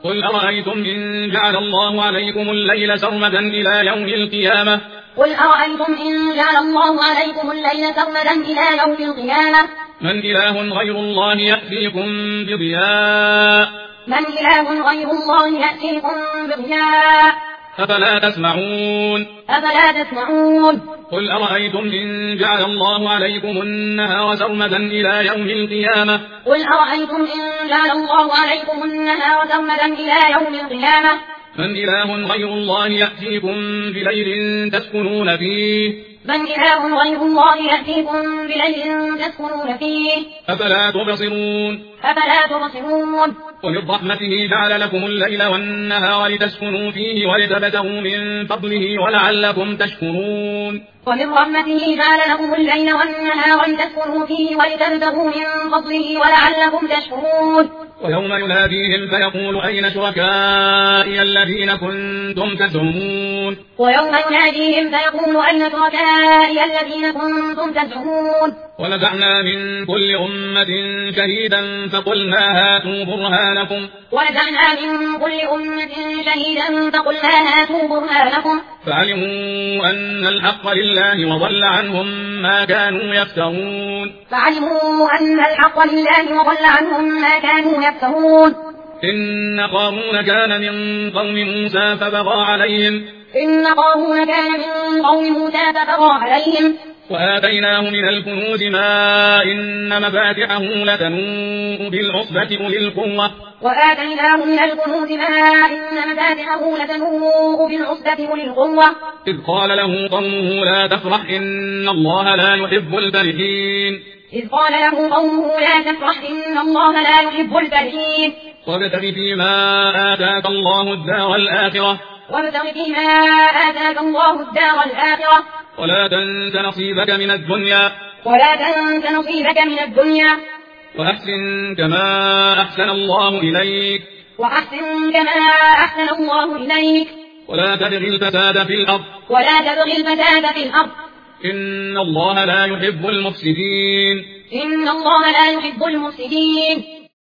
قل أرأيتم إن جعل الله عليكم الليل سرمدا إلى يوم القيامة قل أرأيتم إن جعل الله عليكم الليل سرمدا إلى يوم القيامة من إله غير الله يأتيكم بضياء من إله غير الله يأتيكم بضياء أفلا تسمعون قل أرأيتم إن جعل الله عليكم النهار سرمدا إلى يوم القيامة قل أرأيتم إن جعل الله عليكم النهار سرمدا إلى يوم القيامة من إله غير الله يأتيكم بليل تسكنون فيه من إله غير الله يأتيكم بليل تسكنون فيه أفلا تبصرون ومن رحمته جعل لكم الليل والنهار لتسكنوا فيه ولتبتغوا من فضله ولعلكم تشكرون ومن رحمته جعل لكم الليل والنهار لتسكنوا فيه ولتبتغوا من فضله ولعلكم تشكرون ويوم يناديهم فيقول أين شركائي الذين كنتم تزعمون ونزعنا من كل أمة شهيدا فقلنا هاتوا برهانكم فعلموا أن الحق لله وضل عنهم ما كانوا يفترون إن قارون كان من قوم موسى فبغى عليهم وآتيناه من الكنوز ما إن مفاتحه لتنوء بالعصبة أولي القوة إذ قال له قومه لا تفرح إن الله لا يحب الفرحين وابتغ فيما آتاك الله الدار الآخرة ولا تنس نصيبك من الدنيا وأحسن كما أحسن الله إليك ولا تبغ الفساد في الأرض إن الله لا يحب المفسدين